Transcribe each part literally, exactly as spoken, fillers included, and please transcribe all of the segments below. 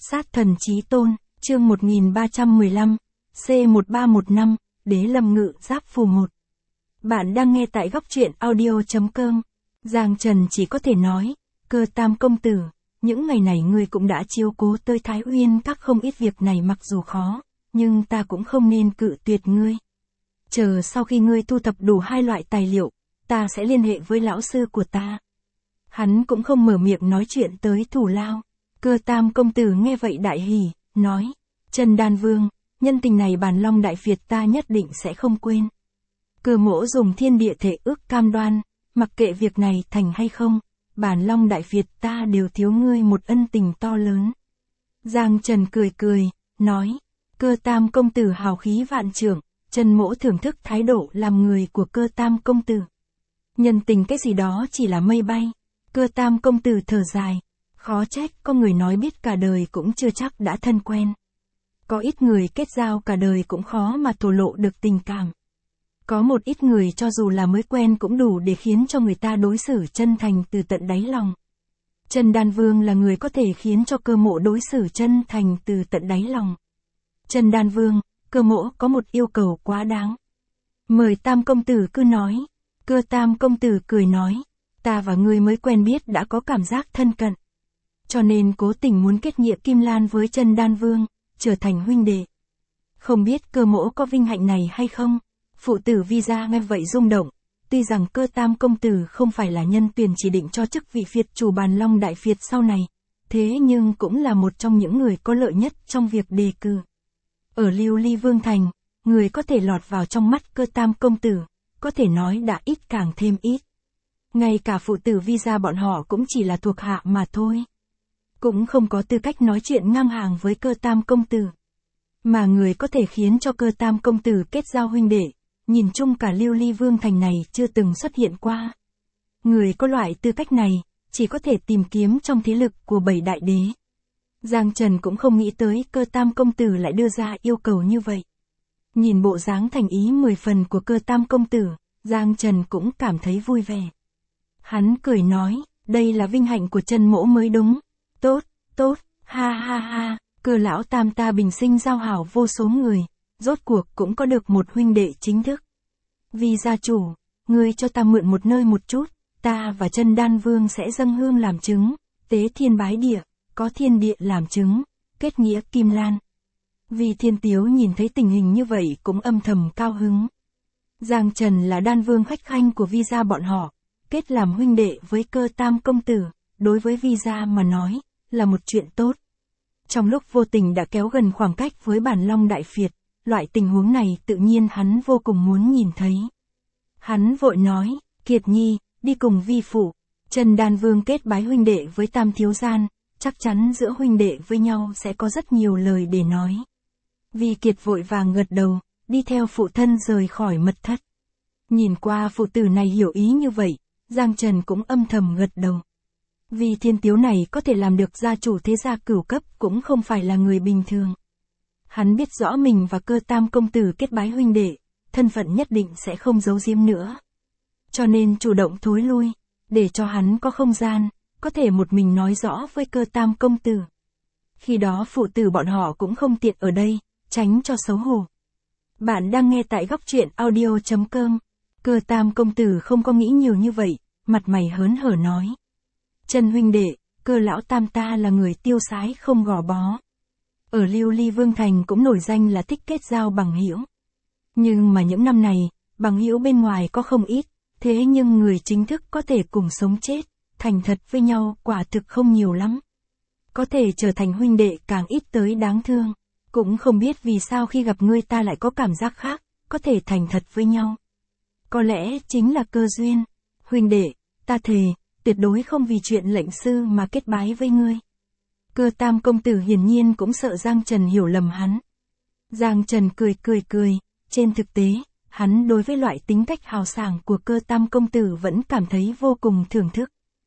Sát thần chí tôn, chương một nghìn ba trăm mười lăm, C một ba một năm, Đế Lâm Ngự Giáp Phù một. Bạn đang nghe tại góc truyện audio.com. Giang Trần chỉ có thể nói, Cơ Tam công tử, những ngày này ngươi cũng đã chiếu cố tới Thái Uyên các không ít việc này mặc dù khó, nhưng ta cũng không nên cự tuyệt ngươi. Chờ sau khi ngươi thu thập đủ hai loại tài liệu, ta sẽ liên hệ với lão sư của ta. Hắn cũng không mở miệng nói chuyện tới thủ lao. Cơ Tam công tử nghe vậy đại hỉ, nói, Trần Đan Vương, nhân tình này Bàn Long Đại Việt ta nhất định sẽ không quên. Cơ mỗ dùng thiên địa thể ước cam đoan, mặc kệ việc này thành hay không, Bàn Long Đại Việt ta đều thiếu ngươi một ân tình to lớn. Giang Trần cười cười, nói, Cơ Tam công tử hào khí vạn trưởng, Trần mỗ thưởng thức thái độ làm người của Cơ Tam công tử. Nhân tình cái gì đó chỉ là mây bay. Cơ Tam công tử thở dài, khó trách có người nói biết cả đời cũng chưa chắc đã thân quen. Có ít người kết giao cả đời cũng khó mà thổ lộ được tình cảm. Có một ít người cho dù là mới quen cũng đủ để khiến cho người ta đối xử chân thành từ tận đáy lòng. Trần Đan Vương là người có thể khiến cho Cơ mỗ đối xử chân thành từ tận đáy lòng. Trần Đan Vương, Cơ mỗ có một yêu cầu quá đáng. Mời Tam công tử cứ nói. Cơ Tam công tử cười nói, ta và ngươi mới quen biết đã có cảm giác thân cận. Cho nên cố tình muốn kết nghĩa Kim Lan với Trần Đan Vương, trở thành huynh đệ. Không biết Cơ mỗ có vinh hạnh này hay không? Phụ tử Vi Gia nghe vậy rung động, tuy rằng Cơ Tam công tử không phải là nhân tuyển chỉ định cho chức vị Việt chủ Bàn Long Đại Việt sau này, thế nhưng cũng là một trong những người có lợi nhất trong việc đề cử. Ở Lưu Ly Vương Thành, người có thể lọt vào trong mắt Cơ Tam công tử, có thể nói đã ít càng thêm ít. Ngay cả phụ tử Vi Gia bọn họ cũng chỉ là thuộc hạ mà thôi. Cũng không có tư cách nói chuyện ngang hàng với Cơ Tam công tử. Mà người có thể khiến cho Cơ Tam công tử kết giao huynh đệ, nhìn chung cả Lưu Ly Vương Thành này chưa từng xuất hiện qua. Người có loại tư cách này, chỉ có thể tìm kiếm trong thế lực của bảy đại đế. Giang Trần cũng không nghĩ tới Cơ Tam công tử lại đưa ra yêu cầu như vậy. Nhìn bộ dáng thành ý mười phần của Cơ Tam công tử, Giang Trần cũng cảm thấy vui vẻ. Hắn cười nói, đây là vinh hạnh của Trần mỗ mới đúng. Tốt, tốt, ha ha ha, Cơ lão Tam ta bình sinh giao hảo vô số người, rốt cuộc cũng có được một huynh đệ chính thức. Vì gia chủ, ngươi cho ta mượn một nơi một chút, ta và Trần Đan Vương sẽ dâng hương làm chứng, tế thiên bái địa, có thiên địa làm chứng, kết nghĩa Kim Lan. Vì Thiên Tiếu nhìn thấy tình hình như vậy cũng âm thầm cao hứng. Giang Trần là Đan Vương khách khanh của Vi Gia bọn họ, kết làm huynh đệ với Cơ Tam công tử, đối với Vi Gia mà nói, là một chuyện tốt. Trong lúc vô tình đã kéo gần khoảng cách với Bàn Long Đại Việt, loại tình huống này tự nhiên hắn vô cùng muốn nhìn thấy. Hắn vội nói, Kiệt Nhi, đi cùng vi phụ. Trần Đan Vương kết bái huynh đệ với Tam thiếu gian, chắc chắn giữa huynh đệ với nhau sẽ có rất nhiều lời để nói. Vi Kiệt vội vàng gật đầu, đi theo phụ thân rời khỏi mật thất. Nhìn qua phụ tử này hiểu ý như vậy, Giang Trần cũng âm thầm gật đầu. Vì Thiên Tiếu này có thể làm được gia chủ thế gia cửu cấp cũng không phải là người bình thường. Hắn biết rõ mình và Cơ Tam công tử kết bái huynh đệ, thân phận nhất định sẽ không giấu giếm nữa. Cho nên chủ động thối lui, để cho hắn có không gian, có thể một mình nói rõ với Cơ Tam công tử. Khi đó phụ tử bọn họ cũng không tiện ở đây, tránh cho xấu hổ. Bạn đang nghe tại góc truyện audio.com. Cơ Tam công tử không có nghĩ nhiều như vậy, mặt mày hớn hở nói. Trần huynh đệ, Cơ lão Tam ta là người tiêu sái không gò bó. Ở Lưu Ly Vương Thành cũng nổi danh là thích kết giao bằng hữu. Nhưng mà những năm này, bằng hữu bên ngoài có không ít, thế nhưng người chính thức có thể cùng sống chết, thành thật với nhau quả thực không nhiều lắm. Có thể trở thành huynh đệ càng ít tới đáng thương. Cũng không biết vì sao khi gặp ngươi ta lại có cảm giác khác, có thể thành thật với nhau. Có lẽ chính là cơ duyên. Huynh đệ, ta thề, tuyệt đối không vì chuyện lệnh sư mà kết bái với ngươi. Cơ Tam công tử hiển nhiên cũng sợ Giang Trần hiểu lầm hắn. Giang Trần cười cười cười, trên thực tế, hắn đối với loại tính cách hào sảng của Cơ Tam công tử vẫn cảm thấy vô cùng thưởng thức.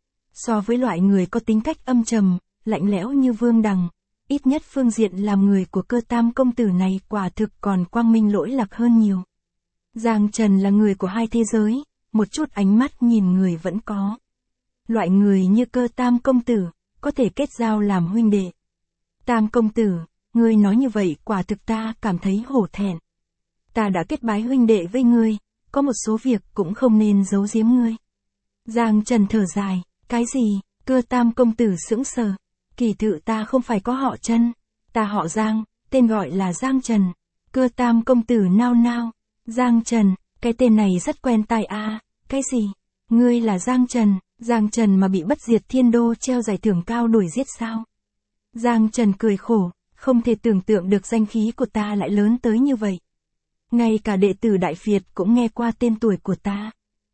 So với loại người có tính cách âm trầm, lạnh lẽo như Vương Đằng, ít nhất phương diện làm người của Cơ Tam công tử này quả thực còn quang minh lỗi lạc hơn nhiều. Giang Trần là người của hai thế giới, một chút ánh mắt nhìn người vẫn có. Loại người như Cơ Tam công tử, có thể kết giao làm huynh đệ. Tam công tử, ngươi nói như vậy quả thực ta cảm thấy hổ thẹn. Ta đã kết bái huynh đệ với ngươi, có một số việc cũng không nên giấu giếm ngươi. Giang Trần thở dài, cái gì? Cơ Tam công tử sững sờ. Kỳ thực ta không phải có họ Trần, ta họ Giang, tên gọi là Giang Trần. Cơ Tam công tử nao nao, Giang Trần, cái tên này rất quen tai a. À, cái gì? Ngươi là Giang Trần, Giang Trần mà bị Bất Diệt Thiên Đô treo giải thưởng cao đuổi giết sao? Giang Trần cười khổ, không thể tưởng tượng được danh khí của ta lại lớn tới như vậy. Ngay cả đệ tử Đại Việt cũng nghe qua tên tuổi của ta.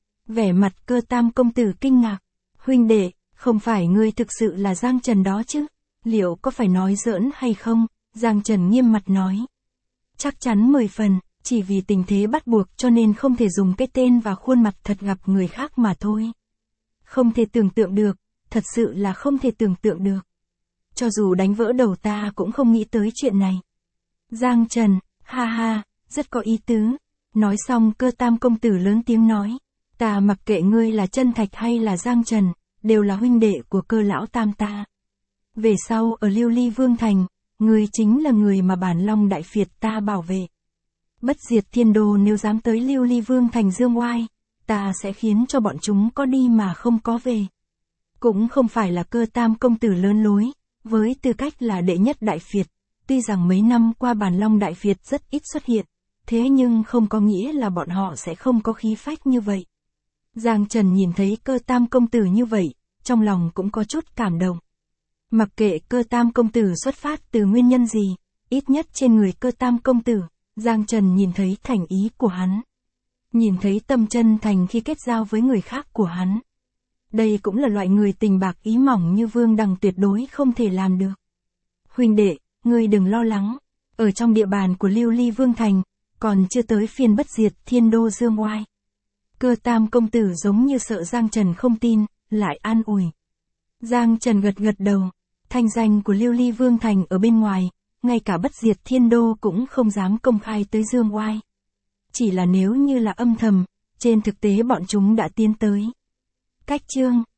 Vẻ mặt Cơ Tam công tử kinh ngạc, huynh đệ, không phải ngươi thực sự là Giang Trần đó chứ? Liệu có phải nói giỡn hay không? Giang Trần nghiêm mặt nói. Chắc chắn mười phần, chỉ vì tình thế bắt buộc cho nên không thể dùng cái tên và khuôn mặt thật gặp người khác mà thôi. Không thể tưởng tượng được, thật sự là không thể tưởng tượng được. Cho dù đánh vỡ đầu ta cũng không nghĩ tới chuyện này. Giang Trần, ha ha, rất có ý tứ. Nói xong Cơ Tam công tử lớn tiếng nói. Ta mặc kệ ngươi là Chân Thạch hay là Giang Trần, đều là huynh đệ của Cơ lão tam ta. Về sau ở Lưu Ly Vương Thành, ngươi chính là người mà bản Long Đại Việt ta bảo vệ. Bất Diệt Thiên Đô nếu dám tới Lưu Ly Vương Thành dương oai, ta sẽ khiến cho bọn chúng có đi mà không có về. Cũng không phải là Cơ Tam công tử lớn lối, với tư cách là đệ nhất Đại Việt, tuy rằng mấy năm qua bản Long Đại Việt rất ít xuất hiện, thế nhưng không có nghĩa là bọn họ sẽ không có khí phách như vậy. Giang Trần nhìn thấy Cơ Tam công tử như vậy, trong lòng cũng có chút cảm động. Mặc kệ Cơ Tam công tử xuất phát từ nguyên nhân gì, ít nhất trên người Cơ Tam công tử, Giang Trần nhìn thấy thành ý của hắn. Nhìn thấy tâm chân thành khi kết giao với người khác của hắn. Đây cũng là loại người tình bạc ý mỏng như Vương Đằng tuyệt đối không thể làm được. Huynh đệ, ngươi đừng lo lắng, ở trong địa bàn của Lưu Ly Vương Thành, còn chưa tới phiên Bất Diệt Thiên Đô dương oai. Cơ Tam công tử giống như sợ Giang Trần không tin, lại an ủi. Giang Trần gật gật đầu, thanh danh của Lưu Ly Vương Thành ở bên ngoài, ngay cả Bất Diệt Thiên Đô cũng không dám công khai tới dương oai. Chỉ là nếu như là âm thầm, trên thực tế bọn chúng đã tiến tới. Cách chương